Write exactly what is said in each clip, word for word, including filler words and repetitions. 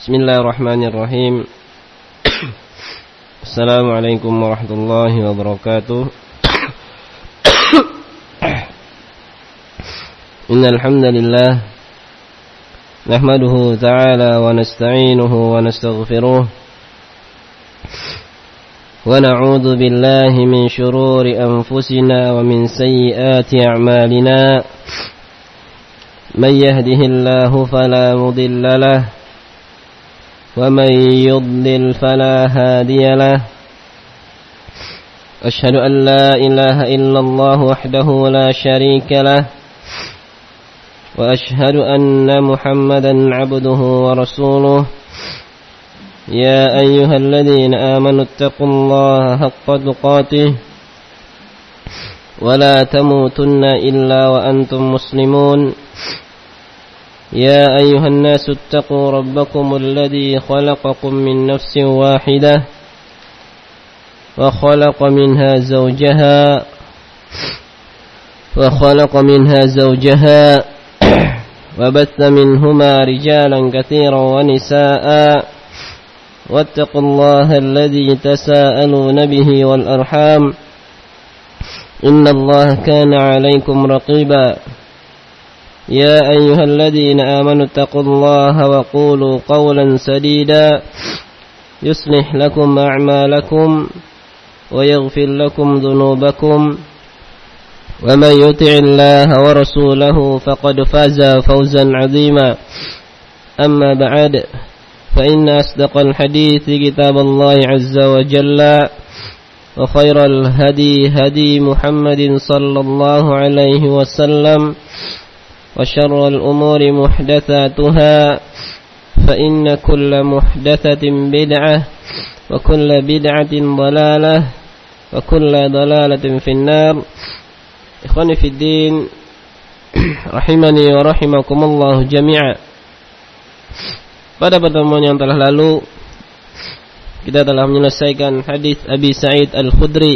Bismillahirrahmanirrahim. Assalamualaikum warahmatullahi wabarakatuh. Innal hamdalillah nahmaduhu ta'ala wa nasta'inuhu wa nastaghfiruh wa na'udzu billahi min shururi anfusina wa min sayyiati a'malina. Man yahdihillahu fala mudilla lahu ومن يضلل فلا هادي له أشهد أن لا إله إلا الله وحده لا شريك له وأشهد أن محمدا عبده ورسوله يا أيها الذين آمنوا اتقوا الله حق تقاته ولا تموتن إلا وأنتم مسلمون يا أيها الناس اتقوا ربكم الذي خلقكم من نفس واحدة وخلق منها زوجها وخلق منها زوجها وبث منهما رجالا كثيرا ونساء واتقوا الله الذي تساءلون به والأرحام إن الله كان عليكم رقيبا يا أيها الذين آمنوا اتقوا الله وقولوا قولا سديدا يصلح لكم أعمالكم ويغفر لكم ذنوبكم ومن يطع الله ورسوله فقد فاز فوزا عظيما أما بعد فإن أصدق الحديث كتاب الله عز وجل وخير الهدي هدي محمد صلى الله عليه وسلم وشر الأمور محدثاتها فإن كل محدثة بدعة وكل بدعة ضلالة وكل ضلالة في النار. إخواني في الدين rahimani wa rahimakumullah jami'a. Pada pertemuan yang telah lalu kita telah menyelesaikan hadis Abi Sa'id Al-Khudri,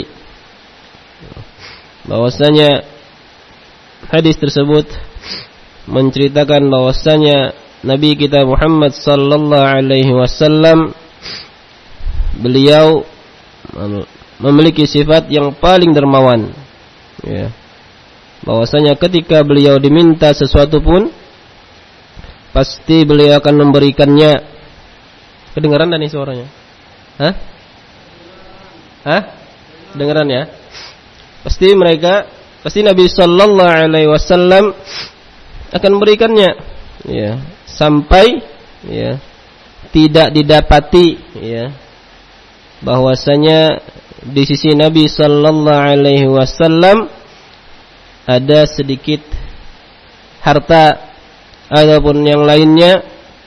bahwasanya hadis tersebut menceritakan bahwasanya Nabi kita Muhammad sallallahu alaihi wasallam beliau memiliki sifat yang paling dermawan, ya. Bahwasanya ketika beliau diminta sesuatu pun pasti beliau akan memberikannya. Kedengaran nih suaranya? Hah? Hah? Kedengaran ya? Pasti mereka Pasti Nabi sallallahu alaihi wasallam akan memberikannya, ya, sampai ya tidak didapati ya bahwasanya di sisi Nabi sallallahu alaihi wasallam ada sedikit harta ataupun yang lainnya,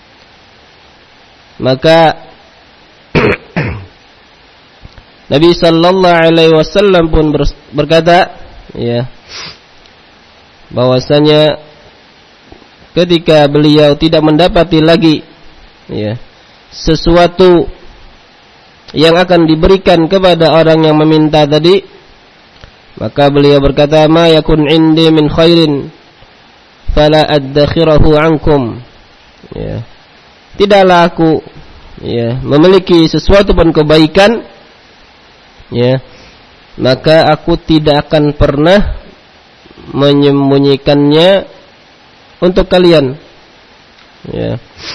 maka Nabi sallallahu alaihi wasallam pun berkata, ya, bahwasanya ketika beliau tidak mendapati lagi ya sesuatu yang akan diberikan kepada orang yang meminta tadi, maka beliau berkata, ma yakun indi min khairin fala addakhirahu ankum, ya, tidaklah aku ya memiliki sesuatu pun kebaikan, ya, maka aku tidak akan pernah menyembunyikannya untuk kalian, ya.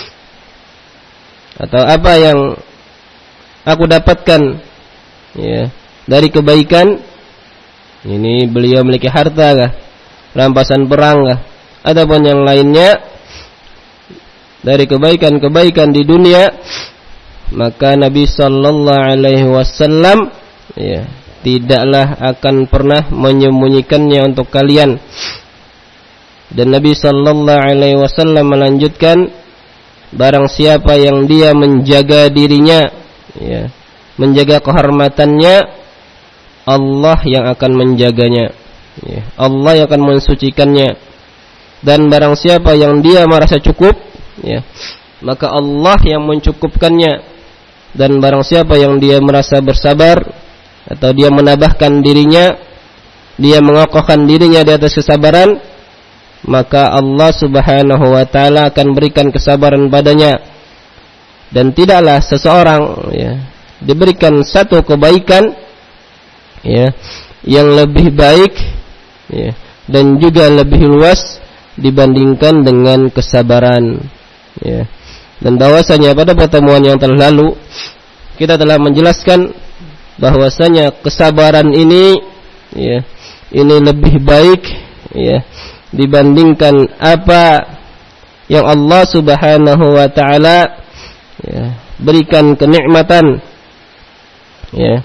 Atau apa yang aku dapatkan ya dari kebaikan ini, beliau memiliki harta kah, rampasan perang kah, ataupun yang lainnya dari kebaikan-kebaikan di dunia, maka Nabi sallallahu alaihi wasallam ya tidaklah akan pernah menyembunyikannya untuk kalian. Dan Nabi sallallahu alaihi wasallam melanjutkan, barang siapa yang dia menjaga dirinya ya, menjaga kehormatannya, Allah yang akan menjaganya ya, Allah yang akan mensucikannya. Dan barang siapa yang dia merasa cukup ya, maka Allah yang mencukupkannya. Dan barang siapa yang dia merasa bersabar atau dia menambahkan dirinya, dia mengokohkan dirinya di atas kesabaran, maka Allah subhanahu wa ta'ala akan berikan kesabaran padanya. Dan tidaklah seseorang ya diberikan satu kebaikan ya yang lebih baik ya dan juga lebih luas dibandingkan dengan kesabaran ya. Dan bahwasanya pada pertemuan yang telah lalu kita telah menjelaskan bahwasanya kesabaran ini ya ini lebih baik ya dibandingkan apa yang Allah Subhanahu wa taala ya, berikan kenikmatan ya.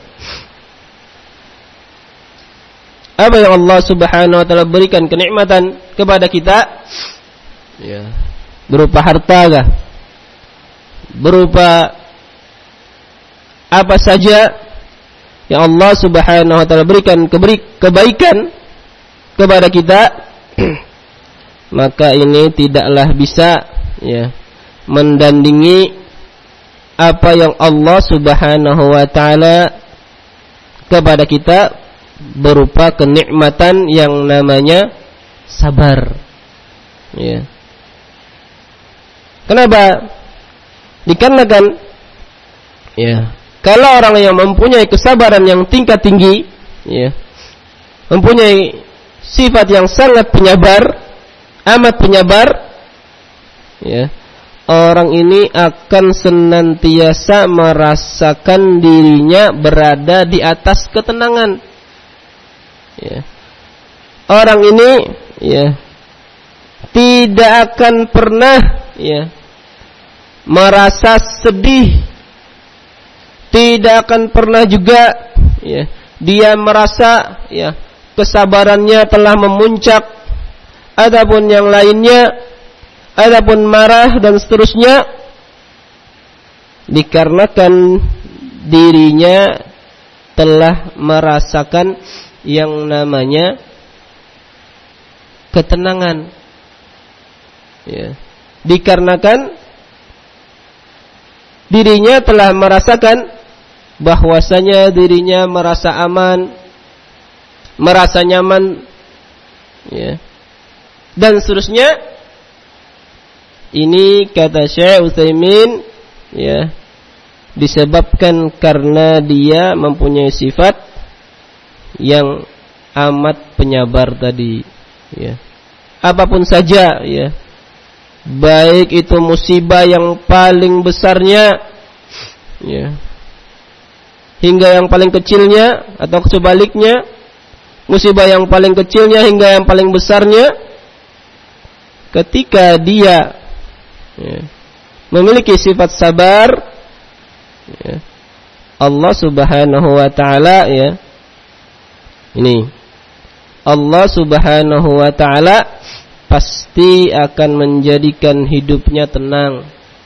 Apa yang Allah Subhanahu wa taala berikan kenikmatan kepada kita ya, berupa harta kah? Berupa apa saja yang Allah Subhanahu wa taala berikan kebaikan kepada kita maka ini tidaklah bisa ya mendandingi apa yang Allah Subhanahu wa taala kepada kita berupa kenikmatan yang namanya sabar. Ya. Kenapa? Dikarenakan ya, kalau orang yang mempunyai kesabaran yang tingkat tinggi, ya, mempunyai sifat yang sangat penyabar, amat penyabar, ya, orang ini akan senantiasa merasakan dirinya berada di atas ketenangan. Ya. Orang ini ya tidak akan pernah ya merasa sedih, tidak akan pernah juga ya dia merasa ya kesabarannya telah memuncak, adapun yang lainnya, adapun marah dan seterusnya, dikarenakan dirinya telah merasakan yang namanya ketenangan ya. Dikarenakan dirinya telah merasakan bahwasanya dirinya merasa aman, merasa nyaman ya, dan seterusnya. Ini kata Syekh Utsaimin ya disebabkan karena dia mempunyai sifat yang amat penyabar tadi ya. Apapun saja ya, baik itu musibah yang paling besarnya ya, hingga yang paling kecilnya, atau sebaliknya musibah yang paling kecilnya hingga yang paling besarnya, ketika dia ya, memiliki sifat sabar ya, Allah Subhanahu wa taala ya ini Allah Subhanahu wa taala pasti akan menjadikan hidupnya tenang,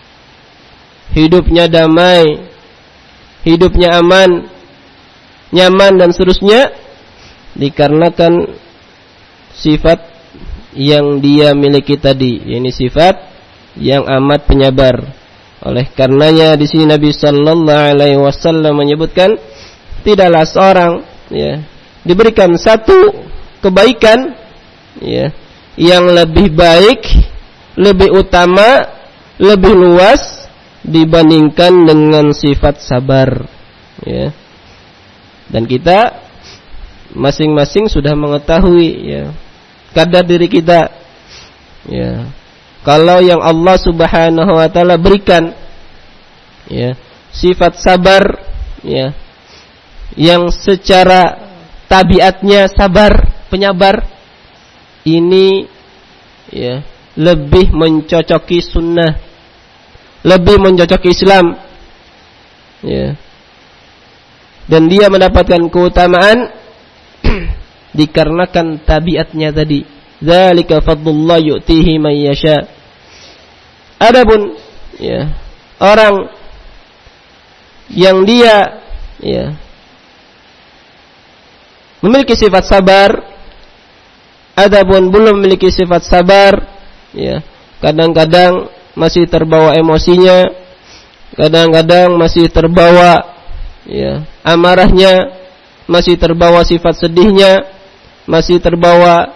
hidupnya damai, hidupnya aman, nyaman dan seterusnya, dikarenakan sifat yang dia miliki tadi, yakni sifat yang amat penyabar. Oleh karenanya di sini Nabi sallallahu alaihi wasallam menyebutkan tidaklah seorang ya diberikan satu kebaikan ya yang lebih baik, lebih utama, lebih luas dibandingkan dengan sifat sabar ya. Dan kita masing-masing sudah mengetahui ya kadar diri kita ya. Kalau yang Allah Subhanahu wa taala berikan ya sifat sabar ya yang secara tabiatnya sabar, penyabar, ini ya lebih mencocoki sunnah, lebih mencocoki Islam ya. Dan dia mendapatkan keutamaan dikarenakan tabiatnya tadi. Dzalika fadlullah yu'tihi man yasha. Adapun ya orang yang dia ya memiliki sifat sabar, adapun belum memiliki sifat sabar ya, kadang-kadang masih terbawa emosinya, kadang-kadang masih terbawa ya amarahnya, masih terbawa sifat sedihnya, masih terbawa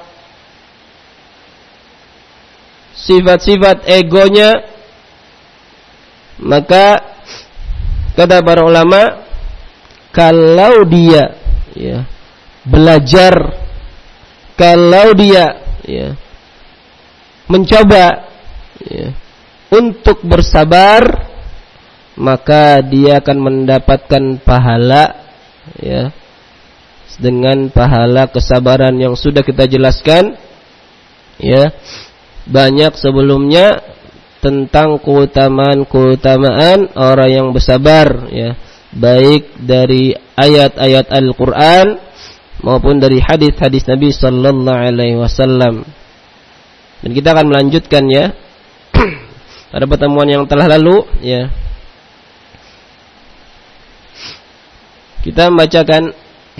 sifat-sifat egonya, maka kata para ulama, kalau dia ya belajar, kalau dia ya mencoba ya untuk bersabar, maka dia akan mendapatkan pahala ya dengan pahala kesabaran yang sudah kita jelaskan ya banyak sebelumnya tentang keutamaan-keutamaan orang yang bersabar ya, baik dari ayat-ayat Al-Qur'an maupun dari hadis-hadis Nabi sallallahu alaihi wasallam. Dan kita akan melanjutkan ya pada pertemuan yang telah lalu ya. Kita membacakan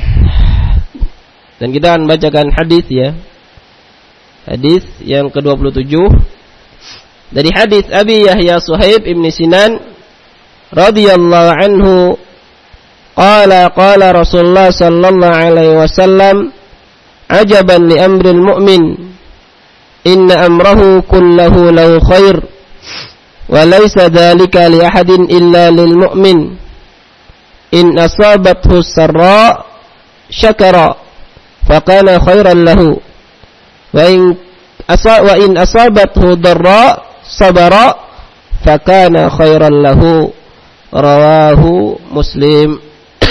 dan kita akan membacakan hadis ya. Hadis yang ke dua puluh tujuh dari hadis Abi Yahya Suhaib Ibn Sinan radhiyallahu anhu, qala qala Rasulullah sallallahu alaihi wasallam, ajaban li amril mu'min, inna amrahu kullahu lahu khair, wa laysa dhalika li ahadin illa lil mu'min, in asabathu sarra syakara faqala khairan lahu, wa in asa wa in asabathu darra sabara fakana khairan lahu, rawahu Muslim.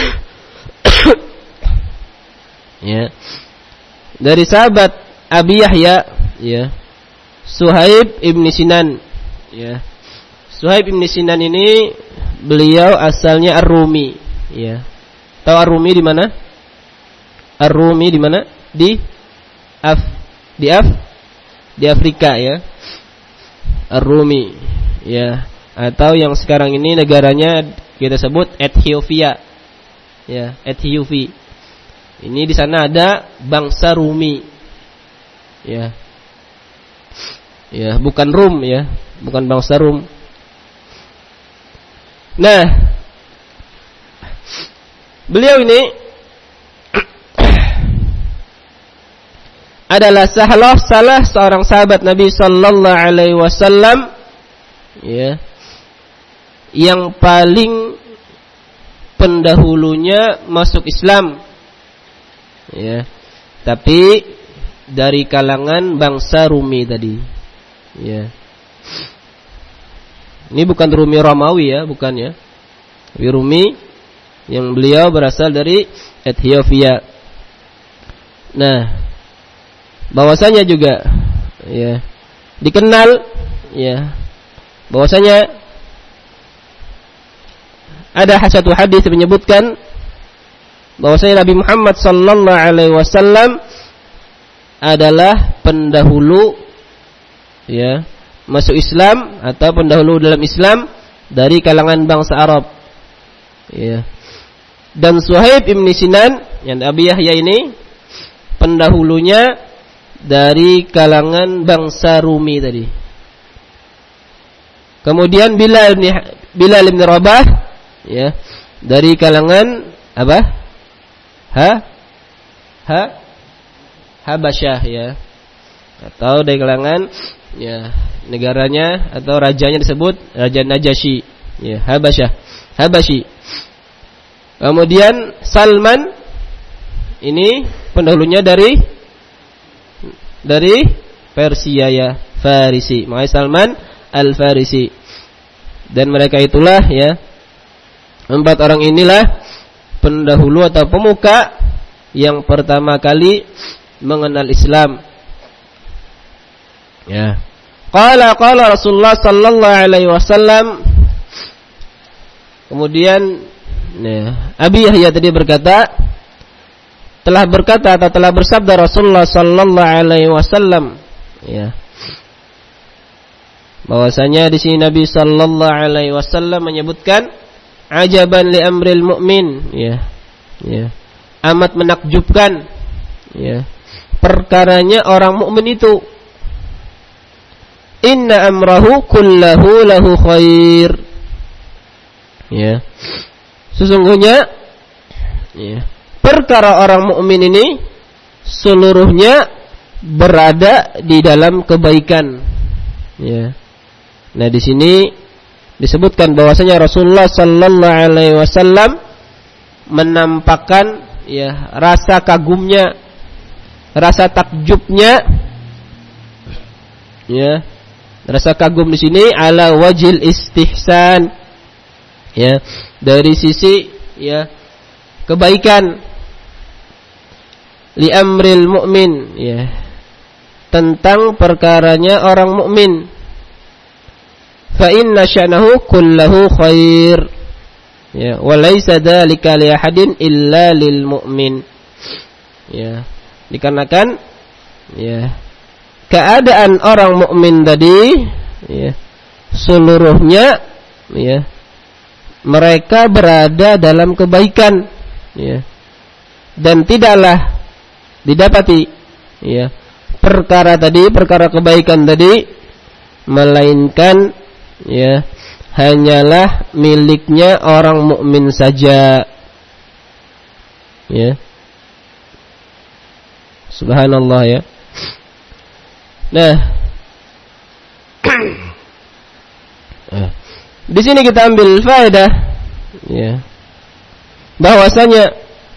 Ya, dari sahabat Abi Yahya ya Suhaib Ibn Sinan ya. Suhaib Ibn Sinan ini beliau asalnya Ar-Rumi ya. Tahu Ar-Rumi di mana? Ar-Rumi di mana? Di Af di Af di Afrika ya. Ar-Rumi ya, atau yang sekarang ini negaranya kita sebut Ethiopia ya, Ethiopia. Ini di sana ada bangsa Rumi ya. Ya, bukan Rum ya, bukan bangsa Rum. Nah, beliau ini adalah salah salah seorang sahabat Nabi sallallahu alaihi wasallam ya, yang paling pendahulunya masuk Islam ya, tapi dari kalangan bangsa Rumi tadi ya. Ini bukan Rumi Romawi ya, bukan ya. Tapi Rumi yang beliau berasal dari Ethiopia. Nah, bahwasanya juga ya dikenal ya bahwasanya ada satu hadis yang menyebutkan bahwasanya Nabi Muhammad sallallahu alaihi wasallam adalah pendahulu ya masuk Islam atau pendahulu dalam Islam dari kalangan bangsa Arab ya. Dan Suhaib Ibn Sinan yang Abi Yahya ini pendahulunya dari kalangan bangsa Rumi tadi. Kemudian Bilal bin Bilal bin Rabah ya, dari kalangan apa? Ha? Ha? Habasyah ya. Atau dari kalangan ya negaranya atau rajanya disebut Raja Najasyi ya, Habasyah. Habasyi. Kemudian Salman ini pendahulunya dari dari Persia ya, Farisi. Makanya Salman Al-Farisi. Dan mereka itulah ya, empat orang inilah pendahulu atau pemuka yang pertama kali mengenal Islam. Ya. Qala qala Rasulullah sallallahu alaihi wasallam. Kemudian ya, Abi Yahya tadi berkata, telah berkata atau telah bersabda Rasulullah sallallahu alaihi wasallam ya, bahwasanya di sini Nabi sallallahu alaihi wasallam menyebutkan ajaban li amril mu'min ya, ya, amat menakjubkan ya perkaranya orang mukmin itu, inna amrahu kullahu lahu khair ya, sesungguhnya ya perkara orang mukmin ini seluruhnya berada di dalam kebaikan ya. Nah, di sini disebutkan bahwasanya Rasulullah sallallahu alaihi wasallam menampakkan ya rasa kagumnya, rasa takjubnya, ya, rasa kagum di sini ala wajil istihsan, ya, dari sisi ya kebaikan, li amril mu'min, ya, tentang perkaranya orang mukmin. Fa inna sya'nahu kullahu khair, ya, wa laisa dzalika li ahadin illa lil mu'min. Ya, dikarenakan ya keadaan orang mukmin tadi ya seluruhnya ya mereka berada dalam kebaikan, ya, dan tidaklah didapati ya perkara tadi, perkara kebaikan tadi, melainkan ya hanyalah miliknya orang mukmin saja, ya. Subhanallah, ya. Nah, di sini kita ambil faedah, ya, bahwasanya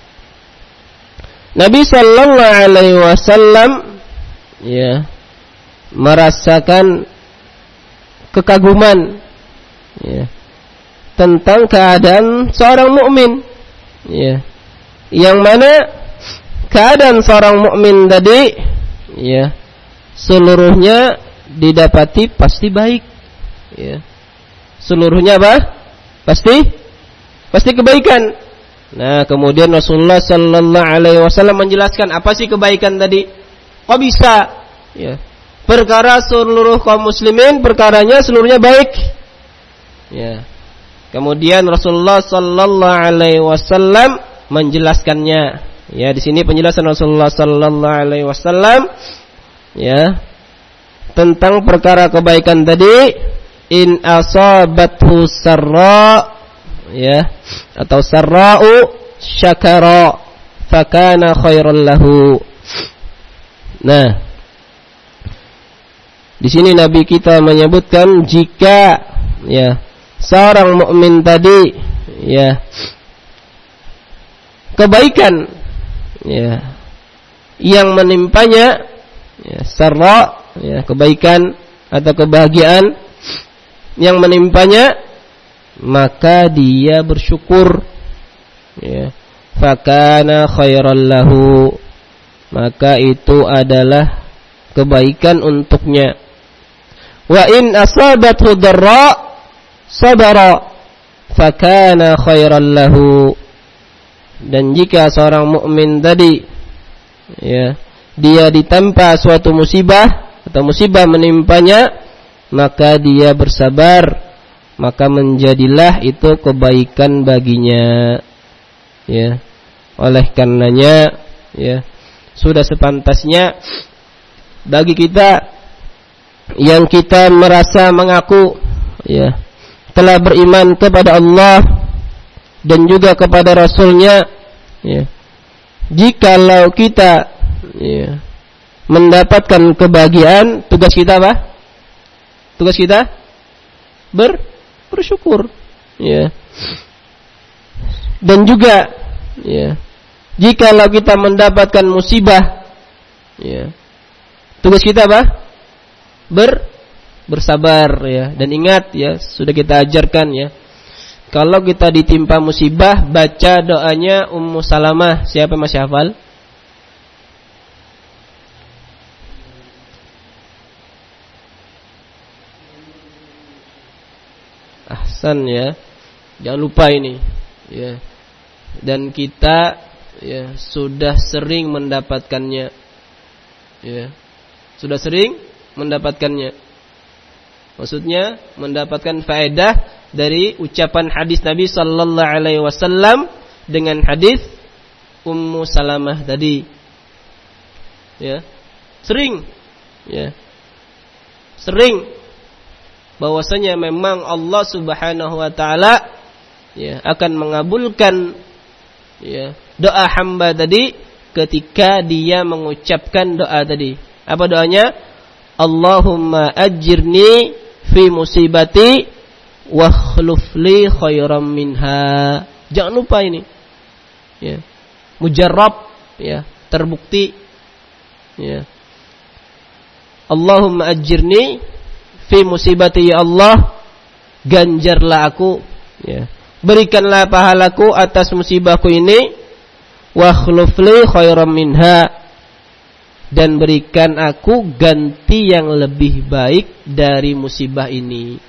Nabi sallallahu alaihi wasallam ya merasakan kekaguman ya tentang keadaan seorang mukmin, ya, yang mana keadaan seorang mukmin tadi ya seluruhnya didapati pasti baik, ya, seluruhnya apa? Pasti pasti kebaikan. Nah, kemudian Rasulullah sallallahu alaihi wasallam menjelaskan apa sih kebaikan tadi? Kok bisa ya perkara seluruh kaum muslimin perkaranya seluruhnya baik, ya. Kemudian Rasulullah sallallahu alaihi wasallam menjelaskannya, ya. Di sini penjelasan Rasulullah sallallahu alaihi wasallam ya tentang perkara kebaikan tadi. In asabathu sarra, ya, atau sarra'u syakara fakana khairan lahu. Nah, di sini Nabi kita menyebutkan jika ya seorang mukmin tadi ya kebaikan ya yang menimpanya ya sarra, ya, kebaikan atau kebahagiaan yang menimpanya, maka dia bersyukur, ya, fakana khairan lahu, maka itu adalah kebaikan untuknya. Wa in asabathu dharra sabara fakana khairan lahu, dan jika seorang mukmin tadi ya dia ditimpa suatu musibah atau musibah menimpanya, maka dia bersabar, maka menjadilah itu kebaikan baginya, ya. Oleh karenanya ya sudah sepantasnya bagi kita yang kita merasa mengaku ya telah beriman kepada Allah dan juga kepada Rasulnya, ya, jikalau kita ya mendapatkan kebahagiaan, tugas kita apa? Tugas kita ber bersyukur, ya. Dan juga ya jikalau kita mendapatkan musibah, ya, tugas kita apa? Ber bersabar, ya. Dan ingat, ya, sudah kita ajarkan, ya, kalau kita ditimpa musibah, baca doanya Ummu Salamah. Siapa yang masih hafal? Ahsan, ya. Jangan lupa ini, ya. Dan kita ya sudah sering mendapatkannya. Ya. Sudah sering mendapatkannya. Maksudnya mendapatkan faedah dari ucapan hadis Nabi sallallahu alaihi wasallam dengan hadis Ummu Salamah tadi. Ya. Sering, ya. Sering bahwasanya memang Allah Subhanahu wa taala ya akan mengabulkan ya doa hamba tadi ketika dia mengucapkan doa tadi. Apa doanya? Allahumma ajirni fi musibati wakhluf li khairam minha. Jangan lupa ini. Ya. Mujarrab, ya, terbukti. Ya. Allahumma ajirni fi musibati, ya Allah, ganjarlah aku, ya. Berikanlah pahalaku atas musibahku ini, wakhluf li khairam minha, dan berikan aku ganti yang lebih baik dari musibah ini.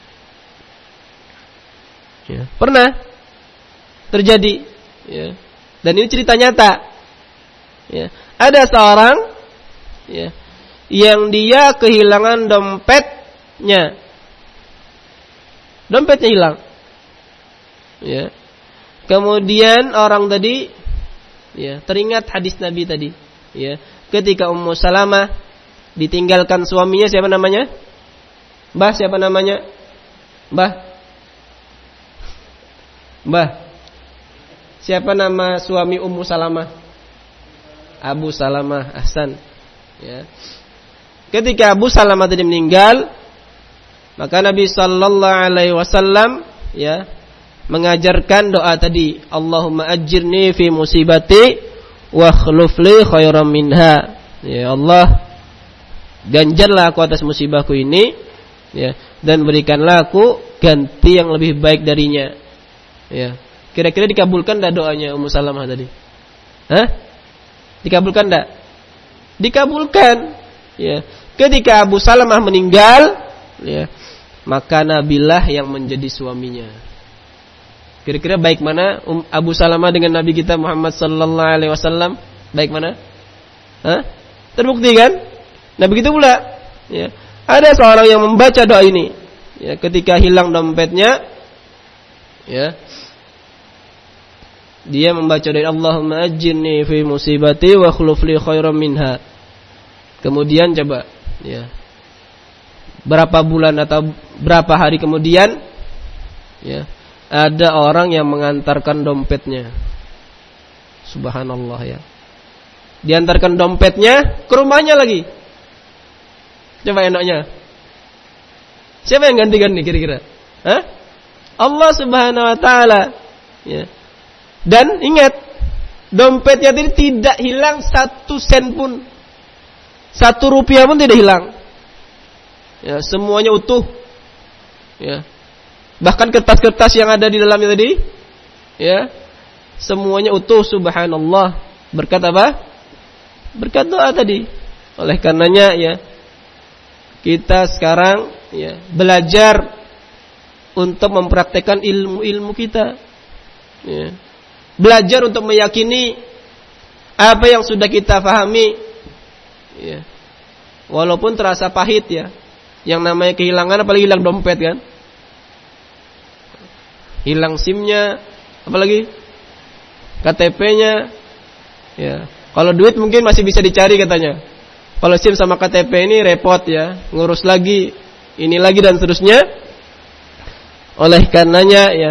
Ya. Pernah terjadi, ya. Dan ini cerita nyata. Ya. Ada seorang, ya, yang dia kehilangan dompetnya. Dompetnya hilang. Ya. Kemudian orang tadi, ya, teringat hadis Nabi tadi. Ya. Ketika Ummu Salamah ditinggalkan suaminya, siapa namanya? Mbah, siapa namanya? Mbah. Mbah. Siapa nama suami Ummu Salamah? Abu Salamah. Ahsan. Ya. Ketika Abu Salamah tadi meninggal, maka Nabi sallallahu alaihi wasallam, ya, mengajarkan doa tadi, Allahumma ajirni fi musibati wa akhluf li khairam minha. Ya Allah, ganjarlah aku atas musibahku ini, ya, dan berikanlah aku ganti yang lebih baik darinya. Ya. Kira-kira dikabulkan enggak doanya Ummu Salamah tadi? Hah? Dikabulkan enggak? Dikabulkan. Ya. Ketika Abu Salamah meninggal, ya, maka Nabilah yang menjadi suaminya. Kira-kira baik mana um, Abu Salamah dengan Nabi kita Muhammad sallallahu alaihi wasallam? Baik mana? Hah? Terbukti kan? Nah begitu pula, ya, ada seorang yang membaca doa ini, ya, ketika hilang dompetnya, ya, dia membaca doa Allahumma ajirni fi musibati wa akhluf li khairam minha. Kemudian coba, ya, berapa bulan atau berapa hari kemudian, ya, ada orang yang mengantarkan dompetnya. Subhanallah, ya. Diantarkan dompetnya ke rumahnya lagi. Coba enaknya. Siapa yang gantikan nih kira-kira? Hah? Allah Subhanahu wa taala. Ya. Dan ingat, dompetnya tadi tidak hilang satu sen pun. Satu rupiah pun tidak hilang. Ya, semuanya utuh. Ya. Bahkan kertas-kertas yang ada di dalamnya tadi, ya, semuanya utuh. Subhanallah. Berkat apa? Berkat doa tadi. Oleh karenanya, ya, kita sekarang, ya, belajar untuk mempraktekkan ilmu-ilmu kita. Ya. Belajar untuk meyakini apa yang sudah kita pahami. Ya. Walaupun terasa pahit, ya. Yang namanya kehilangan, apalagi hilang dompet kan. Hilang SIM-nya, apalagi K T P-nya. Ya. Kalau duit mungkin masih bisa dicari katanya. Kalau SIM sama K T P ini repot, ya, ngurus lagi, ini lagi dan seterusnya. Oleh karenanya, ya,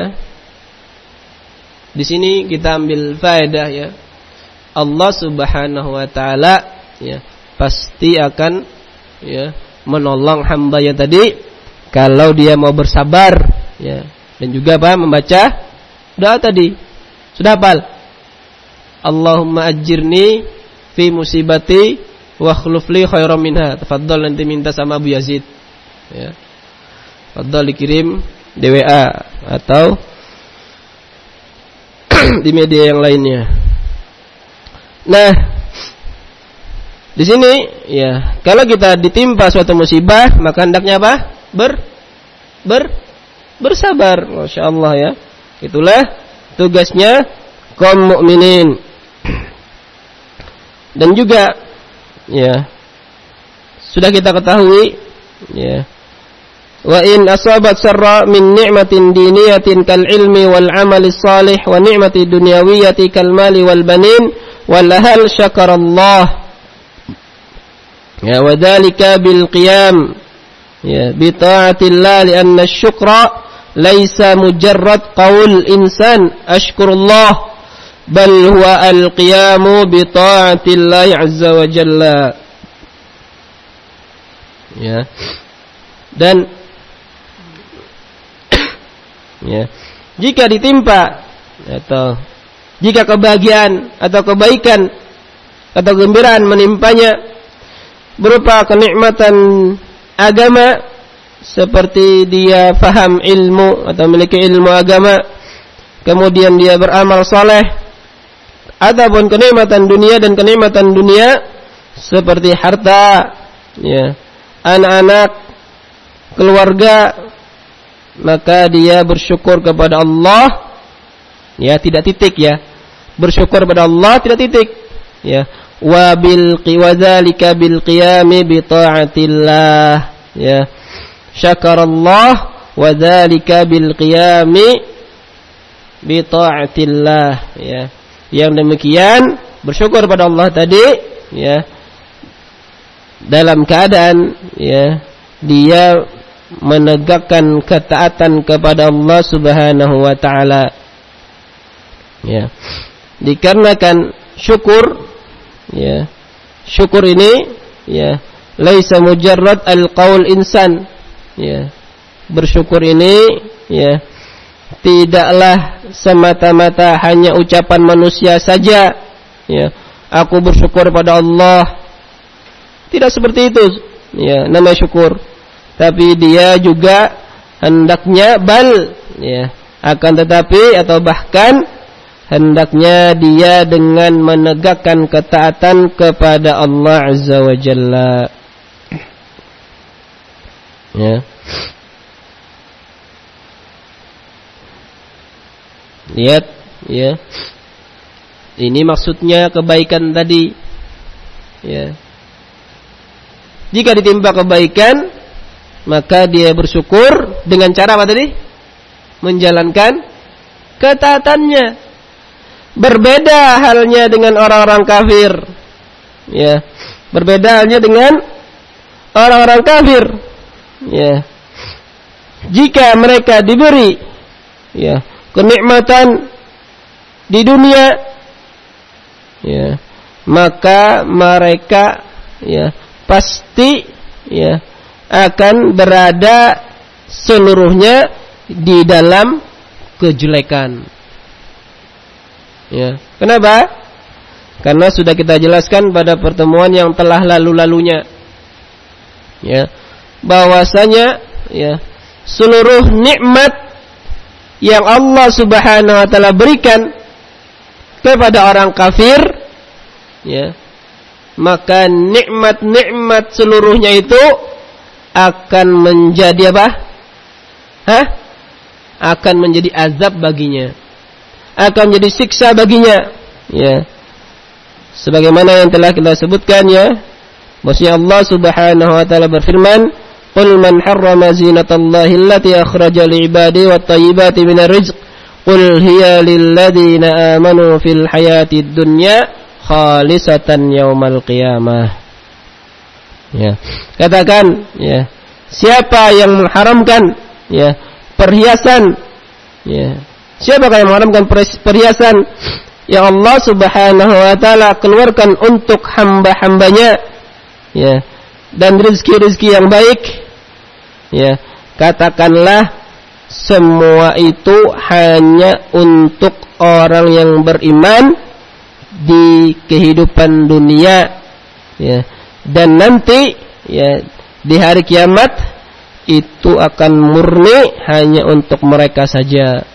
di sini kita ambil faedah, ya, Allah Subhanahu wa taala, ya, pasti akan, ya, menolong hambanya tadi kalau dia mau bersabar, ya, dan juga apa? Membaca doa tadi. Sudah hafal? Allahumma ajirni fi musibati wa akhluf li khairam minha. Tafadhal, nanti minta sama Abu Yazid, ya. Tafadhal dikirim D W A atau di media yang lainnya. Nah, di sini, ya, kalau kita ditimpa suatu musibah, maka hendaknya apa? Ber, ber, bersabar. Masya Allah, ya. Itulah tugasnya kaum mukminin. Dan juga, ya, sudah kita ketahui, ya, wa in asabat sarra min ni'matin diniyatin kal ilmi wal amali salih wa ni'mati dunyawiyati kal mali wal banin wal ahal syakarallah, ya, wa dzalika bil qiyam, ya, bi ta'atillah li anna asy-syukra laisa mujarrad qaul insan ashkurullah bal huwa al qiyamu bi ta'atillah azza wa jalla. Ya. Dan Ya. Jika ditimpa atau jika kebahagiaan atau kebaikan atau gembiraan menimpanya berupa kenikmatan agama seperti dia faham ilmu atau memiliki ilmu agama, kemudian dia beramal saleh, ataupun kenikmatan dunia dan kenikmatan dunia seperti harta, ya, anak-anak, keluarga, maka dia bersyukur kepada Allah, ya, tidak titik, ya, bersyukur kepada Allah tidak titik, ya, wa bil qiwadzalika bil qiyami bi taatillah, ya, syakarallah wa dzalika bil qiyami bi taatillah, ya, yang demikian bersyukur pada Allah tadi, ya, dalam keadaan, ya, dia menegakkan ketaatan kepada Allah Subhanahu wa taala, ya, dikarenakan syukur, ya, syukur ini, ya, laisa mujarrad al-qaul insan, ya, bersyukur ini, ya, tidaklah semata-mata hanya ucapan manusia saja, ya, aku bersyukur pada Allah, tidak seperti itu, ya, nama syukur, tapi dia juga hendaknya bal, ya, akan tetapi atau bahkan hendaknya dia dengan menegakkan ketaatan kepada Allah Azza wa Jalla. Ya. Lihat, ya. Ini maksudnya kebaikan tadi. Ya. Jika ditimpa kebaikan, maka dia bersyukur dengan cara apa tadi? Menjalankan ketaatannya. Berbeda halnya dengan orang-orang kafir. Ya. Berbeda halnya dengan orang-orang kafir. Ya. Jika mereka diberi, ya, kenikmatan di dunia, ya, maka mereka, ya, pasti, ya, akan berada seluruhnya di dalam kejelekan. Ya. Kenapa? Karena sudah kita jelaskan pada pertemuan yang telah lalu-lalunya, ya, bahwasanya, ya, seluruh nikmat yang Allah Subhanahu wa taala berikan kepada orang kafir, ya, maka nikmat-nikmat seluruhnya itu akan menjadi apa? Hah? Akan menjadi azab baginya. Akan menjadi siksa baginya, ya. Sebagaimana yang telah kita sebutkan, ya, bahwasanya Allah Subhanahu wa taala berfirman, "Qul man harrama zinatallahi allati akhraja li'ibadihi wat-thayyibati minar rizq, qul hiya lil ladzina amanu fil hayatid dunya khalisatan yaumal qiyamah." Ya. Katakan, ya, siapa yang mengharamkan, ya, perhiasan, ya, siapakah yang mengharamkan perhiasan yang Allah Subhanahu wa taala keluarkan untuk hamba-hambanya, ya, dan rezeki-rezeki yang baik, ya, katakanlah semua itu hanya untuk orang yang beriman di kehidupan dunia, ya, dan nanti, ya, di hari kiamat itu akan murni hanya untuk mereka saja.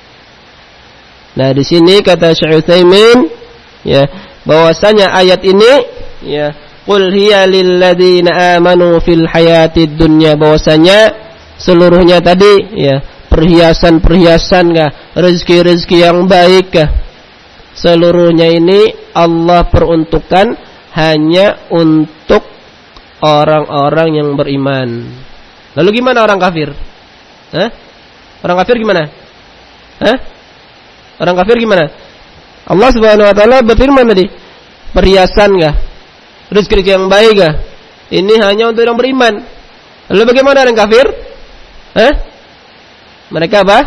Nah, di sini kata Syekh Utsaimin, ya, bahwasanya ayat ini, ya, qul hiya lil ladzina amanu fil hayatid dunya, bahwasanya seluruhnya tadi, ya, perhiasan-perhiasan kah, rezeki-rezeki yang baik kah, seluruhnya ini Allah peruntukkan hanya untuk orang-orang yang beriman. Lalu gimana orang kafir? Hah? Orang kafir gimana? Hah? Orang kafir gimana? Allah Subhanahu wa taala berfirman tadi, perhiasan kah, rezeki yang baik kah, ini hanya untuk orang beriman. Lalu bagaimana orang kafir? Hah? Mereka apa?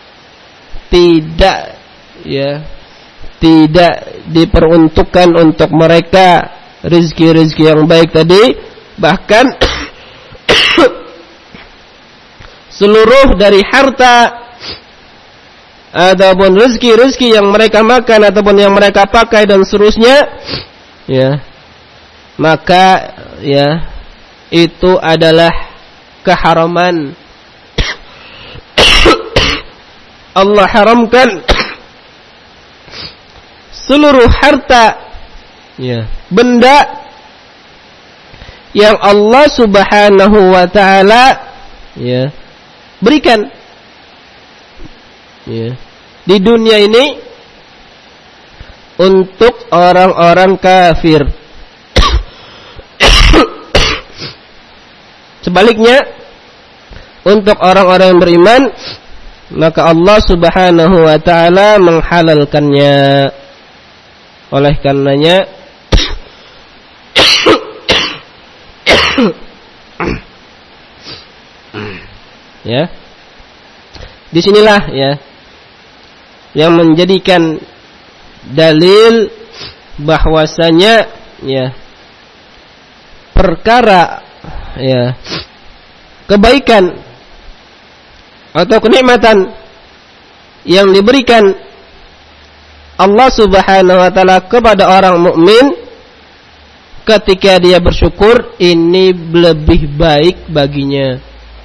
Tidak, ya, tidak diperuntukkan untuk mereka rezeki-rezeki yang baik tadi, bahkan seluruh dari harta ataupun rezeki-rezeki yang mereka makan ataupun yang mereka pakai dan seterusnya, ya, maka ya itu adalah keharaman. Allah haramkan seluruh harta, ya, benda yang Allah Subhanahu wa taala, ya, berikan, ya, di dunia ini untuk orang-orang kafir. Sebaliknya, untuk orang-orang yang beriman, maka Allah Subhanahu wa taala menghalalkannya. Oleh karenanya ya, disinilah ya yang menjadikan dalil bahwasanya ya perkara ya kebaikan atau kenikmatan yang diberikan Allah Subhanahu wa taala kepada orang mukmin ketika dia bersyukur, ini lebih baik baginya.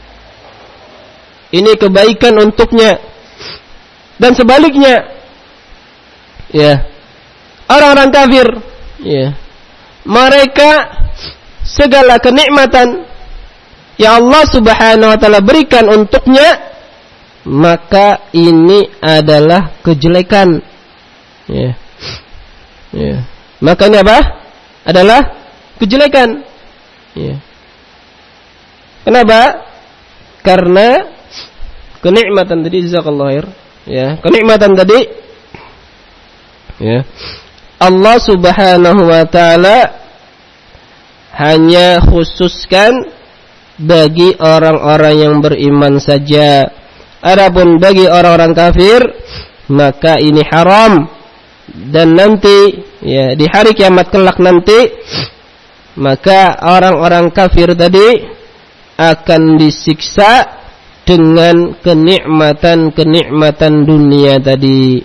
Ini kebaikan untuknya. Dan sebaliknya, ya, orang-orang kafir, ya, mereka segala kenikmatan yang Allah Subhanahu wa taala berikan untuknya, maka ini adalah kejelekan. Ya. Ya. Maka ini apa? Adalah kejelekan. Ya. Kenapa? Karena kenikmatan tadi, jazakallahu khair, ya, kenikmatan tadi, ya, Allah Subhanahu wa taala hanya khususkan bagi orang-orang yang beriman saja. Adapun bagi orang-orang kafir, maka ini haram. Dan nanti, ya, di hari kiamat kelak nanti, maka orang-orang kafir tadi akan disiksa dengan kenikmatan-kenikmatan dunia tadi.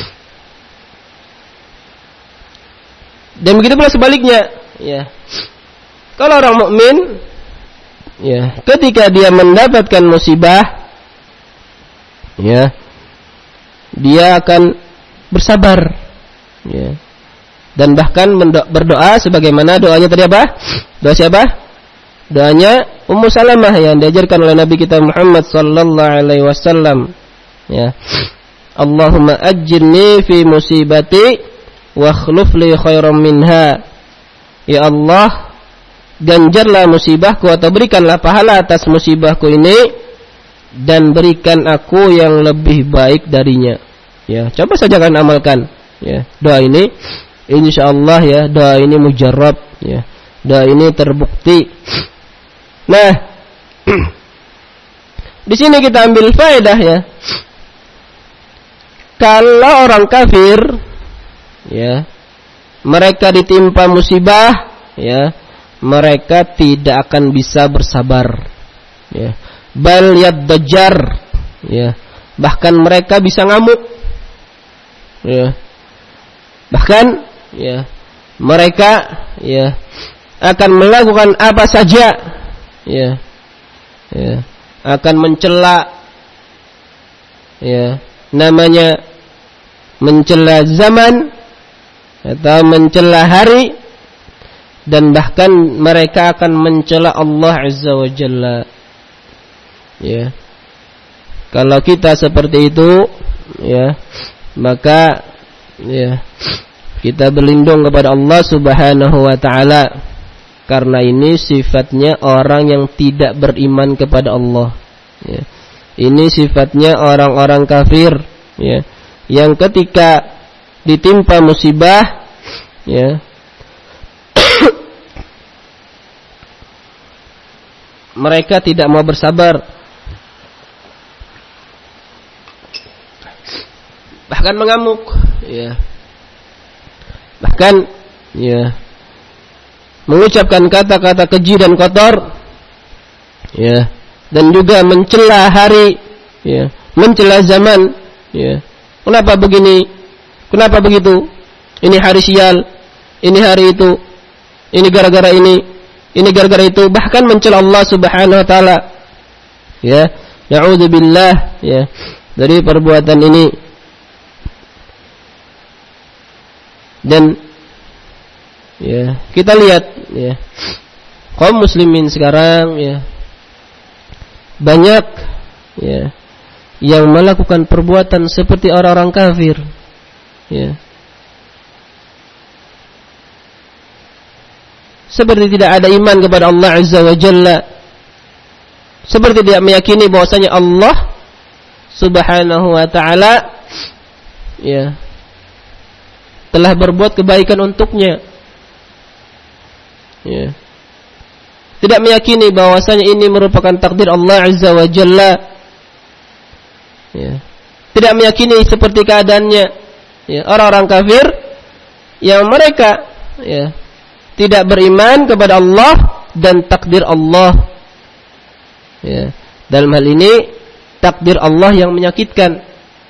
Dan begitu pula sebaliknya, ya. Kalau orang mukmin, ya, ketika dia mendapatkan musibah, ya, dia akan bersabar. Ya. Dan bahkan berdoa sebagaimana doanya tadi apa? Doa siapa? Doanya Ummu Salamah yang diajarkan oleh Nabi kita Muhammad sallallahu alaihi wasallam. Ya. Allahumma ajirni fi musibati wa akhlif li khairan minha. Ya Allah, ganjarlah musibahku atau berikanlah pahala atas musibahku ini dan berikan aku yang lebih baik darinya. Ya, coba saja kalian amalkan. Ya, doa ini insyaallah, ya, doa ini mujarrab, ya. Doa ini terbukti. Nah, di sini kita ambil faedah, ya. Kalau orang kafir, ya, mereka ditimpa musibah, ya, mereka tidak akan bisa bersabar, ya. Bal yaddajar, ya. Bahkan mereka bisa ngamuk, ya. Bahkan, ya, mereka, ya, akan melakukan apa saja, ya, ya, akan mencela, ya, namanya mencela zaman atau mencela hari, dan bahkan mereka akan mencela Allah Azza wa Jalla. Ya, kalau kita seperti itu, ya, maka, ya, kita berlindung kepada Allah Subhanahu wa taala, karena ini sifatnya orang yang tidak beriman kepada Allah, ya. Ini sifatnya orang-orang kafir, ya, yang ketika ditimpa musibah, ya, mereka tidak mau bersabar, bahkan mengamuk, ya, bahkan, ya, mengucapkan kata-kata keji dan kotor, ya, dan juga mencela hari, ya, mencela zaman, ya, Kenapa begini? Kenapa begitu? Ini hari sial, ini hari itu, ini gara-gara ini, ini gara-gara itu, bahkan mencela Allah Subhanahu wa taala. Ya, na'udzubillah ya dari perbuatan ini. Dan ya, kita lihat ya, kaum muslimin sekarang ya banyak ya yang melakukan perbuatan seperti orang-orang kafir. Ya. Seperti tidak ada iman kepada Allah Azza wa Jalla. Seperti tidak meyakini bahwasanya Allah Subhanahu wa taala ya telah berbuat kebaikan untuknya. Ya. Tidak meyakini bahwasanya ini merupakan takdir Allah Azza wa Jalla. Ya. Tidak meyakini seperti keadaannya ya, orang-orang kafir yang mereka ya, tidak beriman kepada Allah dan takdir Allah. Ya. Dalam hal ini takdir Allah yang menyakitkan.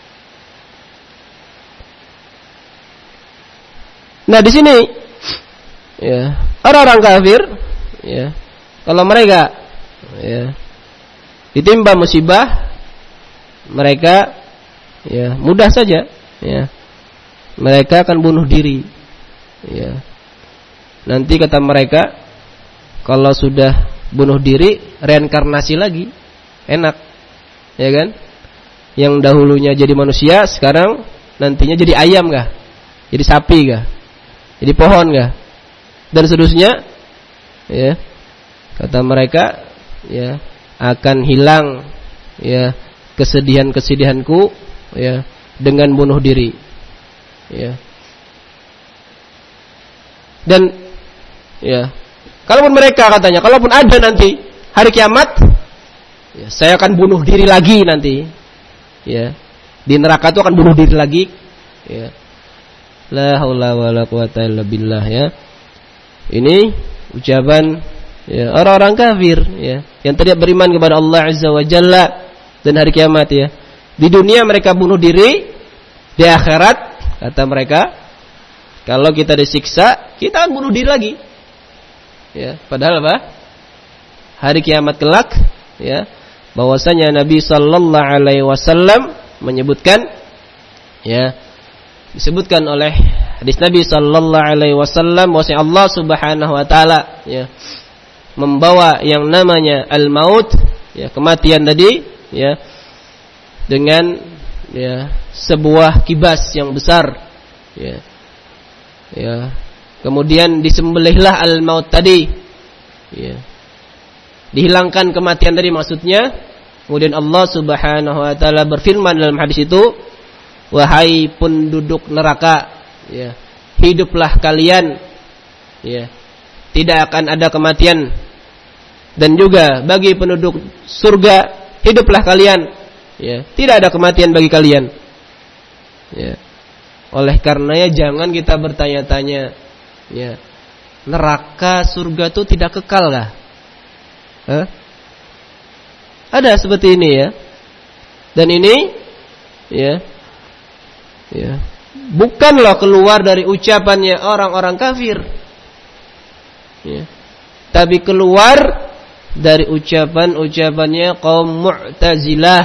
Nah di sini ya, orang-orang kafir ya, kalau mereka ya, ditimpa musibah, mereka ya mudah saja ya, mereka akan bunuh diri ya. Nanti kata mereka, kalau sudah bunuh diri reinkarnasi lagi, enak ya kan? Yang dahulunya jadi manusia, sekarang nantinya jadi ayam kah? Jadi sapi kah? Jadi pohon kah? Dan seterusnya ya. Kata mereka ya, akan hilang ya kesedihan-kesedihanku ya dengan bunuh diri. Ya. Dan ya, kalaupun mereka katanya, kalaupun ada nanti hari kiamat, ya, saya akan bunuh diri lagi nanti. Ya. Di neraka itu akan bunuh diri lagi. Ya. La haula wala quwata illa billah ya. Ini ucapan ya, orang-orang kafir ya, yang tidak beriman kepada Allah Azza wa Jalla dan hari kiamat ya. Di dunia mereka bunuh diri, di akhirat kata mereka, kalau kita disiksa, kita akan bunuh diri lagi. Ya, padahal apa? Hari kiamat kelak ya, bahwasanya Nabi sallallahu alaihi wasallam menyebutkan ya, disebutkan oleh hadis Nabi sallallahu alaihi wasallam bahwasanya Allah Subhanahu wa taala ya membawa yang namanya al-maut ya, kematian tadi ya, dengan ya sebuah kibas yang besar ya. Ya. Kemudian disembelihlah al-maut tadi ya. Dihilangkan kematian tadi maksudnya. Kemudian Allah Subhanahu wa taala berfirman dalam hadis itu, wahai penduduk neraka ya, hiduplah kalian ya, tidak akan ada kematian. Dan juga bagi penduduk surga, hiduplah kalian ya, tidak ada kematian bagi kalian ya. Oleh karenanya jangan kita bertanya-tanya ya, neraka surga itu tidak kekal kah? Hah? Ada seperti ini ya. Dan ini ya, ya, bukanlah keluar dari ucapannya orang-orang kafir ya, tapi keluar dari ucapan-ucapannya kaum Mu'tazilah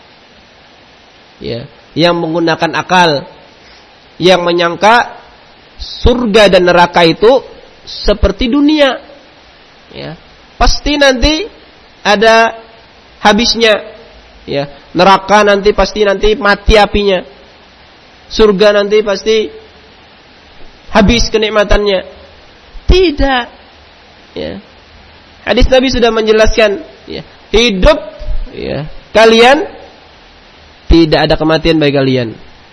ya, yang menggunakan akal, yang menyangka surga dan neraka itu seperti dunia ya, pasti nanti ada habisnya ya. Neraka nanti pasti nanti mati apinya, surga nanti pasti habis kenikmatannya. Tidak ya. Hadis Nabi sudah menjelaskan ya, hidup ya, kalian tidak ada kematian bagi kalian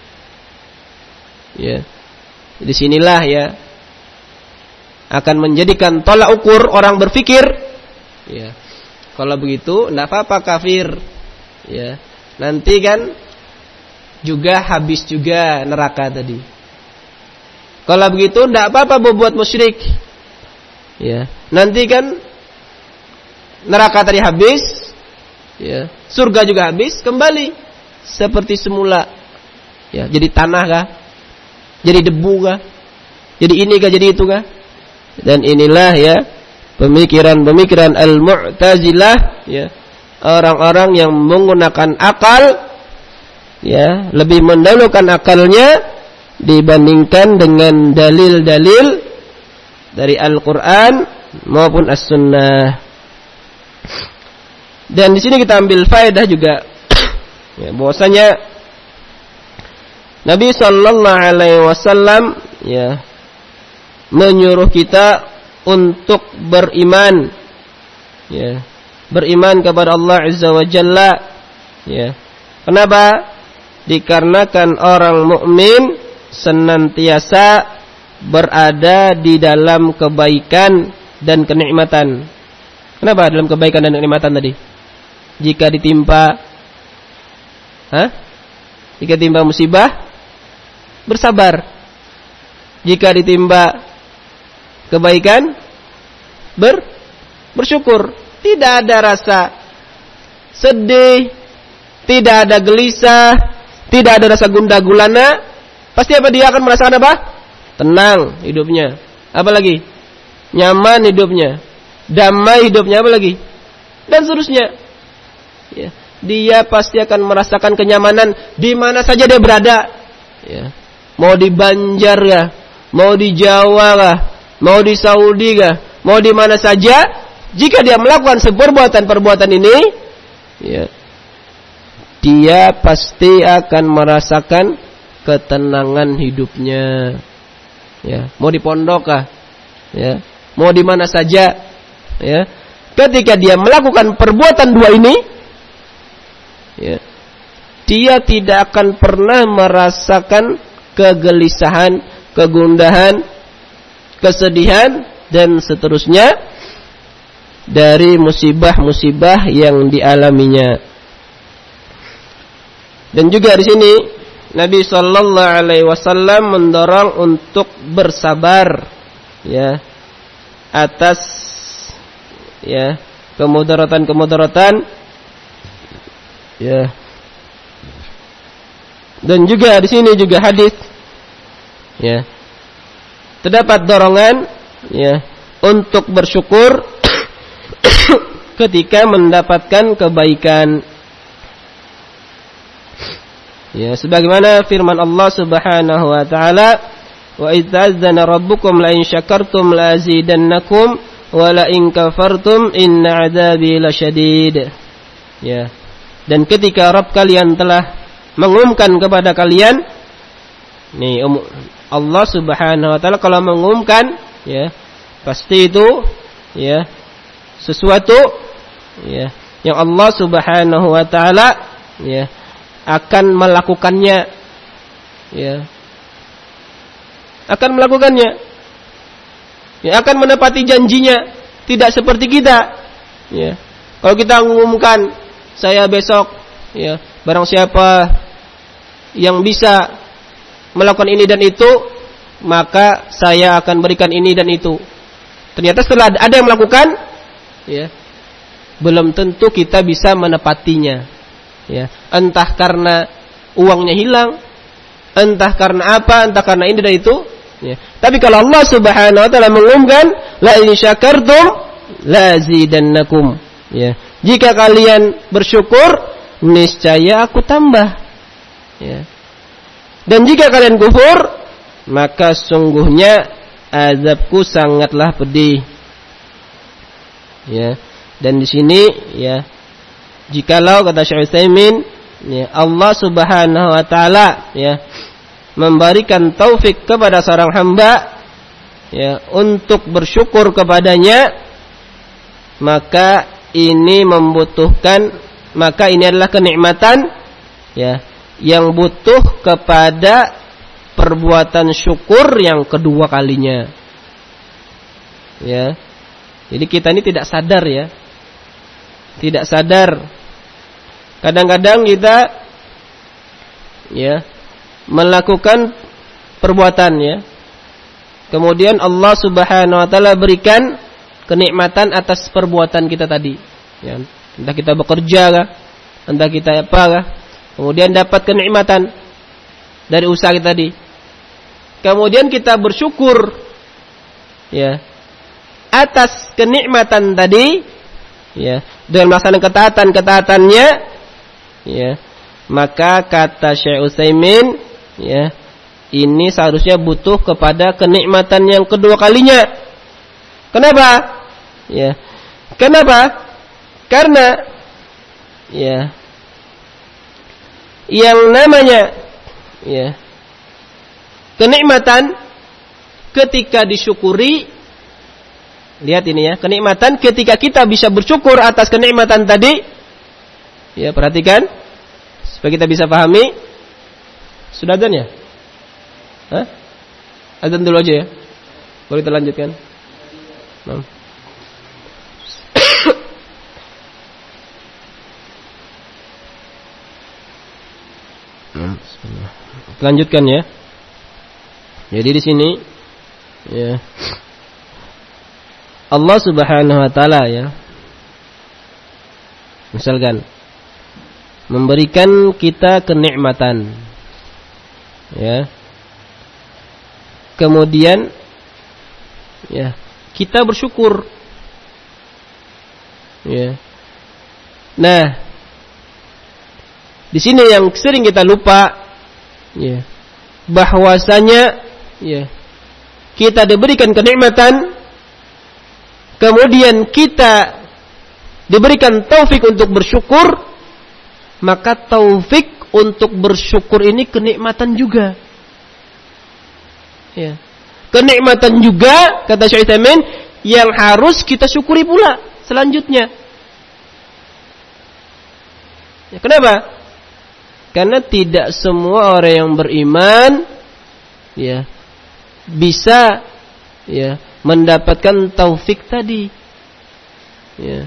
ya. Di sinilah ya akan menjadikan tolak ukur orang berpikir ya, kalau begitu tidak apa-apa kafir ya, nanti kan juga habis juga neraka tadi. Kalau begitu tidak apa-apa berbuat musyrik ya, nanti kan neraka tadi habis ya, surga juga habis, kembali seperti semula Ya, jadi tanah kah? Jadi debu kah? Jadi ini kah, jadi itu kah? Dan inilah ya pemikiran-pemikiran Al-Mu'tazilah, ya, orang-orang yang menggunakan akal, ya, lebih mendahulukan akalnya dibandingkan dengan dalil-dalil dari Al-Quran maupun As-Sunnah. Dan di sini kita ambil faedah juga, ya, bahwasanya Nabi Sallallahu Alaihi Wasallam, ya, menyuruh kita untuk beriman, ya, beriman kepada Allah Azza wa Jalla, ya. Kenapa? Dikarenakan orang mukmin senantiasa berada di dalam kebaikan dan kenikmatan. Kenapa dalam kebaikan dan kenikmatan tadi? Jika ditimpa, hah? Jika ditimpa musibah, bersabar. Jika ditimpa kebaikan, ber bersyukur. Tidak ada rasa sedih, tidak ada gelisah, tidak ada rasa gundah gulana. Pasti apa, dia akan merasakan apa? Tenang hidupnya. Apa lagi? Nyaman hidupnya. Damai hidupnya, apa lagi? Dan seterusnya. Ya, dia pasti akan merasakan kenyamanan di mana saja dia berada. Ya. Mau di Banjar kah? Mau di Jawa kah? Mau di Saudi kah? Mau di mana saja, jika dia melakukan seperbuatan-perbuatan ini, ya, dia pasti akan merasakan ketenangan hidupnya. Ya, mau di pondok kah? Ya, mau di mana saja, ya. Ketika dia melakukan perbuatan dua ini, ya, dia tidak akan pernah merasakan kegelisahan, kegundahan, kesedihan dan seterusnya dari musibah-musibah yang dialaminya. Dan juga di sini Nabi Sallallahu Alaihi Wasallam mendorong untuk bersabar, ya, atas, ya, kemudaratan-kemudaratan, ya. Dan juga di sini juga hadis, ya, terdapat dorongan, ya, untuk bersyukur ketika mendapatkan kebaikan. Ya, sebagaimana firman Allah Subhanahu wa taala, wa idz ta'azzana rabbukum la in syakartum la azidannakum wa la in kafartum inna 'adzabi lasyadid. Ya. Dan ketika Rabb kalian telah mengumumkan kepada kalian, nih Allah Subhanahu wa taala kalau mengumumkan, ya, pasti itu, ya, sesuatu, ya, yang Allah Subhanahu wa taala, ya, akan melakukannya, ya, akan melakukannya, ya, akan menepati janjinya. Tidak seperti kita, ya, kalau kita mengumumkan, saya besok, ya, barang siapa yang bisa melakukan ini dan itu, maka saya akan berikan ini dan itu. Ternyata setelah ada yang melakukan, ya, belum tentu kita bisa menepatinya. Ya, entah karena uangnya hilang, entah karena apa, entah karena ini dan itu. Ya. Tapi kalau Allah Subhanahu wa taala mengumumkan, la in syakartum la azidannakum. Ya. Jika kalian bersyukur, niscaya aku tambah. Ya. Dan jika kalian kufur, maka sungguhnya azabku sangatlah pedih. Ya. Dan di sini, ya, jikalau kata Syekh Utsaimin, ya, Allah Subhanahu wa taala, ya, memberikan taufik kepada seorang hamba, ya, untuk bersyukur kepadanya, maka ini membutuhkan, maka ini adalah kenikmatan, ya, yang butuh kepada perbuatan syukur yang kedua kalinya. Ya. Jadi kita ini tidak sadar, ya. Tidak sadar. Kadang-kadang kita, ya, melakukan perbuatan, ya, kemudian Allah Subhanahu wa taala berikan kenikmatan atas perbuatan kita tadi, ya. Entah kita bekerja kah, entah kita apa kah, kemudian dapat kenikmatan, dari usaha kita tadi. Kemudian kita bersyukur ya atas kenikmatan tadi ya dengan melaksanakan ketaatan-ketaatannya ya, maka kata Syekh Utsaimin ya, ini seharusnya butuh kepada kenikmatan yang kedua kalinya. Kenapa? Ya. Kenapa? Karena ya yang namanya ya kenikmatan ketika disyukuri, lihat ini ya, kenikmatan ketika kita bisa bersyukur atas kenikmatan tadi. Ya, perhatikan supaya kita bisa pahami. Sudah adzan ya? Hah? Adzan dulu aja ya. Boleh kita lanjutkan? Nah. Lanjutkan ya. Jadi di sini ya Allah Subhanahu wa taala ya misalkan memberikan kita kenikmatan ya. Kemudian ya kita bersyukur ya. Nah, di sini yang sering kita lupa ya, bahwasanya ya kita diberikan kenikmatan, kemudian kita diberikan taufik untuk bersyukur, maka taufik untuk bersyukur ini kenikmatan juga. Ya. Kenikmatan juga kata Syekh Utsaimin yang harus kita syukuri pula selanjutnya. Ya, kenapa? Karena tidak semua orang yang beriman ya bisa ya mendapatkan taufik tadi. Ya.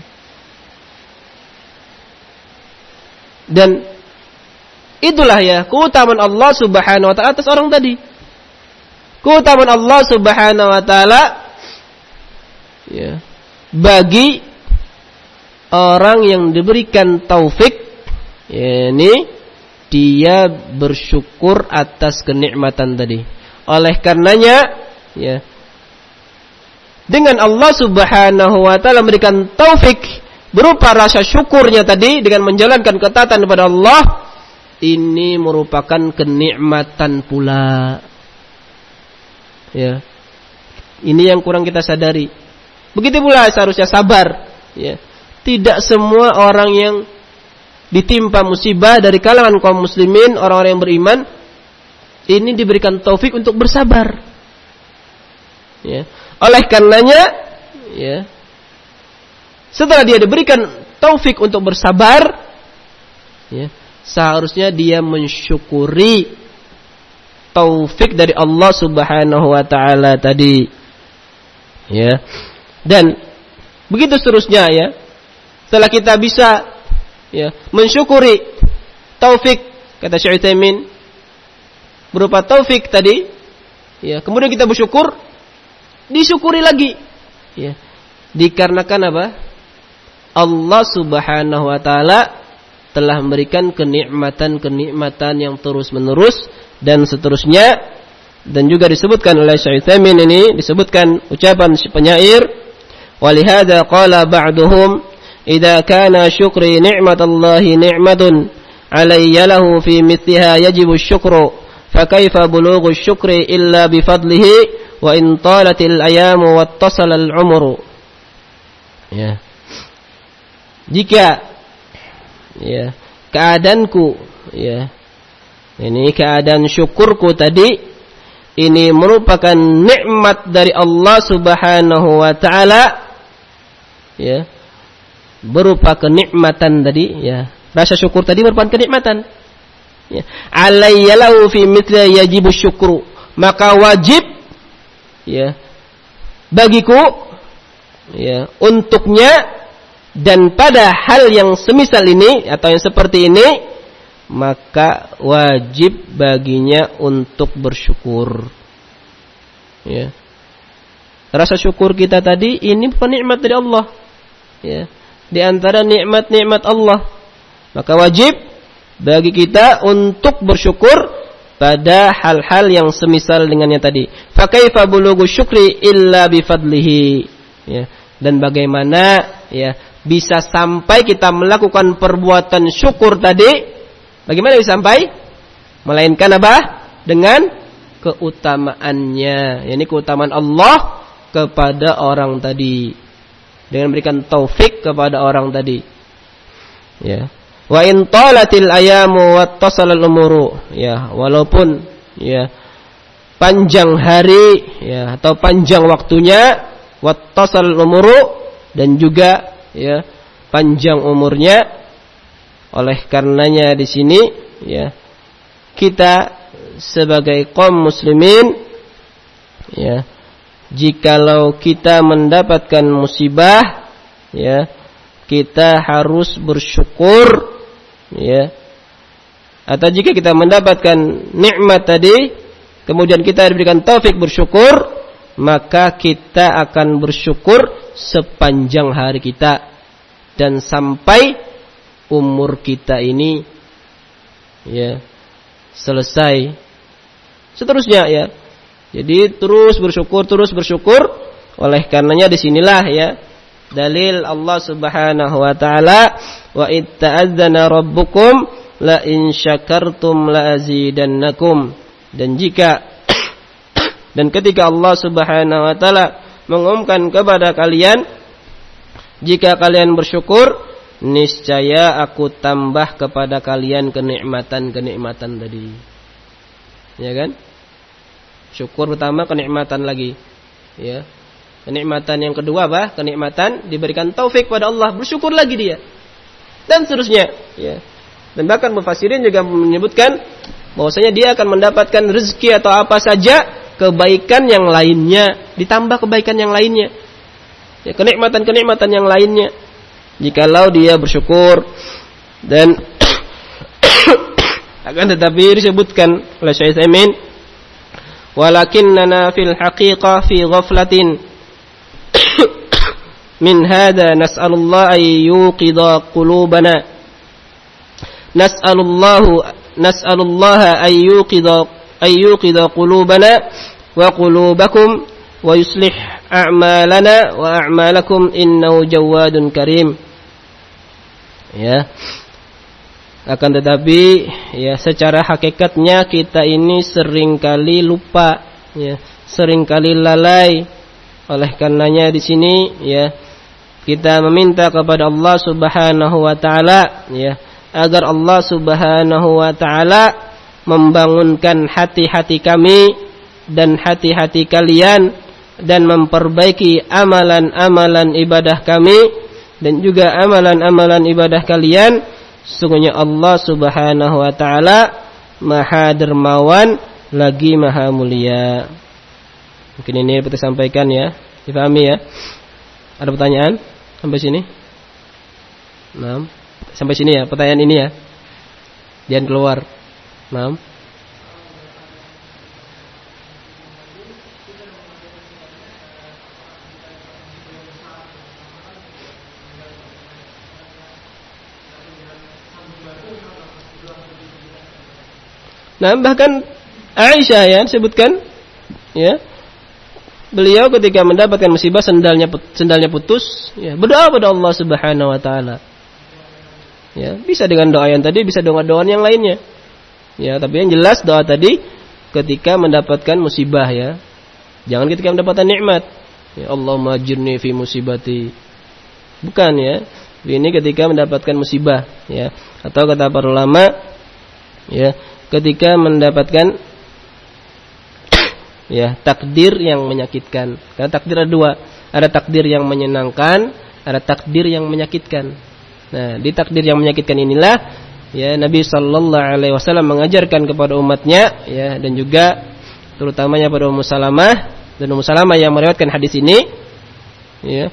Dan itulah ya keutamaan Allah Subhanahu wa taala atas orang tadi. Keutamaan Allah Subhanahu wa taala ya bagi orang yang diberikan taufik, yakni dia bersyukur atas kenikmatan tadi. Oleh karenanya ya dengan Allah Subhanahu wa taala memberikan taufik berupa rasa syukurnya tadi dengan menjalankan ketaatan kepada Allah, ini merupakan kenikmatan pula. Ya. Ini yang kurang kita sadari. Begitu pula seharusnya sabar, ya. Tidak semua orang yang ditimpa musibah dari kalangan kaum muslimin, orang-orang yang beriman, ini diberikan taufik untuk bersabar. Ya. Oleh karenanya, ya, setelah dia diberikan taufik untuk bersabar, ya, seharusnya dia mensyukuri taufik dari Allah Subhanahu wa taala tadi. Ya. Dan begitu seterusnya ya. Setelah kita bisa ya mensyukuri taufik kata Syekh Utsaimin berupa taufik tadi, ya, kemudian kita bersyukur, disyukuri lagi. Ya. Dikarenakan apa? Allah Subhanahu wa taala telah memberikan kenikmatan-kenikmatan yang terus-menerus dan seterusnya. Dan juga disebutkan oleh Syekh Utsaimin ini, disebutkan ucapan penyair, walihada qala ba'duhum idza kana syukri ni'matallahi ni'matun alayya lahu fi mithliha yajibu syukru fakaifa bulughu syukri illa bifadlihi wa in talatil ayamu wattasala al-umru. Ya. Jika ya keadaanku ya ini keadaan syukurku tadi ini merupakan nikmat dari Allah Subhanahu wa taala ya berupa kenikmatan tadi ya rasa syukur tadi merupakan kenikmatan ya alayya lahu fi mithli yajibu syukru maka wajib ya bagiku ya untuknya dan pada hal yang semisal ini atau yang seperti ini maka wajib baginya untuk bersyukur. Ya. Rasa syukur kita tadi ini bukan nikmat dari Allah. Ya. Di antara nikmat-nikmat Allah. Maka wajib bagi kita untuk bersyukur pada hal-hal yang semisal dengannya tadi. Fa kaifa bulughu syukri illa bifadlihi. Ya, dan bagaimana ya bisa sampai kita melakukan perbuatan syukur tadi? Bagaimana bisa sampai? Melainkan apa? Dengan keutamaannya. Yani keutamaan Allah kepada orang tadi. Dengan memberikan taufik kepada orang tadi. Ya. Wa in talatil ayamu wattasal al-umuru. Ya, walaupun ya panjang hari ya atau panjang waktunya, wattasal al-umuru, dan juga ya panjang umurnya. Oleh karenanya di sini ya kita sebagai kaum muslimin ya jikalau kita mendapatkan musibah ya kita harus bersyukur ya, atau jika kita mendapatkan nikmat tadi kemudian kita diberikan taufik bersyukur, maka kita akan bersyukur sepanjang hari kita dan sampai umur kita ini ya selesai. Seterusnya ya. Jadi terus bersyukur, terus bersyukur. Oleh karenanya disinilah ya dalil Allah Subhanahu wa taala, wa id ta'adzana rabbukum la in syakartum la azidannakum. Dan jika dan ketika Allah Subhanahu wa taala mengumumkan kepada kalian, jika kalian bersyukur, niscaya aku tambah kepada kalian kenikmatan-kenikmatan tadi. Ya kan? Syukur pertama, kenikmatan lagi. Ya. Kenikmatan yang kedua apa? Kenikmatan diberikan taufik pada Allah, bersyukur lagi dia. Dan seterusnya, ya. Dan bahkan mufassirin juga menyebutkan bahwasanya dia akan mendapatkan rezeki atau apa saja, kebaikan yang lainnya, ditambah kebaikan yang lainnya. Ya, kenikmatan-kenikmatan yang lainnya. Jikalau dia bersyukur. Dan akan tetapi disebutkan oleh Syekh Utsaimin, walakinnana fil haqiqah fi ghaflatin min hadha nas'alullah ay yuqidha qulubana nas'alullahu nas'alullah ay yuqidha ay yuqidha qulubana wa qulubakum wa yuslih a'malana wa a'malakum innahu jawadun karim. Ya. Akan tetapi ya secara hakikatnya kita ini seringkali lupa ya, seringkali lalai. Oleh karenanya di sini ya kita meminta kepada Allah Subhanahu wa taala ya agar Allah Subhanahu wa taala membangunkan hati-hati kami dan hati-hati kalian dan memperbaiki amalan-amalan ibadah kami dan juga amalan-amalan ibadah kalian. Sesungguhnya Allah Subhanahu wa taala Maha dermawan lagi Maha mulia. Mungkin ini kita sampaikan ya, dipahami ya. Ada pertanyaan sampai sini? Nah, sampai sini ya, pertanyaan ini ya. Jangan keluar. Nah. Nah, bahkan Aisyah ya sebutkan ya, beliau ketika mendapatkan musibah sendalnya sendalnya putus, ya, berdoa pada Allah Subhanahu wa taala. Ya, bisa dengan doa yang tadi, bisa dengan doa yang lainnya. Ya, tapi yang jelas doa tadi ketika mendapatkan musibah ya. Jangan ketika mendapatkan nikmat. Ya, Allahumma ajirni fi musibati. Bukan ya. Ini ketika mendapatkan musibah ya. Atau kata para ulama ya, ketika mendapatkan ya takdir yang menyakitkan. Karena takdir ada dua, ada takdir yang menyenangkan, ada takdir yang menyakitkan. Nah, di takdir yang menyakitkan inilah ya Nabi sallallahu alaihi wasallam mengajarkan kepada umatnya ya, dan juga terutamanya pada Ummu Salamah, dan Ummu Salamah yang meriwayatkan hadis ini ya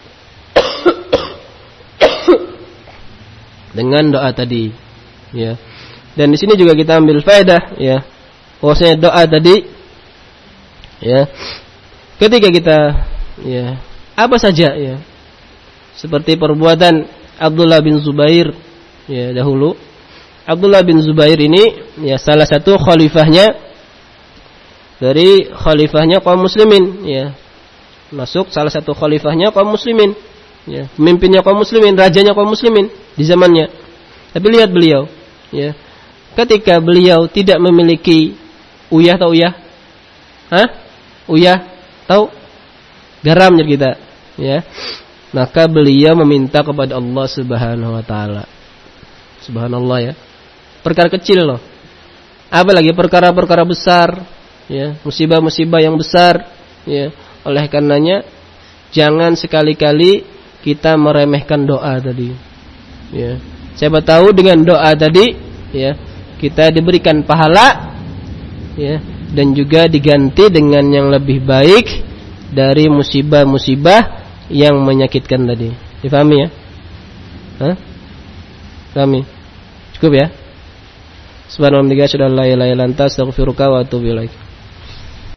dengan doa tadi ya. Dan di sini juga kita ambil faedah ya, bahwasanya doa tadi ya ketika kita ya apa saja ya, seperti perbuatan Abdullah bin Zubair ya dahulu. Abdullah bin Zubair ini ya salah satu khalifahnya dari khalifahnya kaum muslimin ya. Masuk salah satu khalifahnya kaum muslimin ya, pemimpinnya kaum muslimin, rajanya kaum muslimin di zamannya. Tapi lihat beliau ya. Ketika beliau tidak memiliki uyah atau uyah? Hah? Uyah tahu? Garam kita ya. Maka beliau meminta kepada Allah Subhanahu wa taala. Subhanallah ya. Perkara kecil loh. Apalagi perkara-perkara besar ya, musibah-musibah yang besar ya. Oleh karenanya jangan sekali-kali kita meremehkan doa tadi. Ya. Siapa tahu dengan doa tadi ya, kita diberikan pahala ya, dan juga diganti dengan yang lebih baik dari musibah-musibah yang menyakitkan tadi. Difahami ya? Hah? Pahami? Cukup ya? Subhanallah, la ilaha illa anta, astaghfiruka wa atubu ilaik.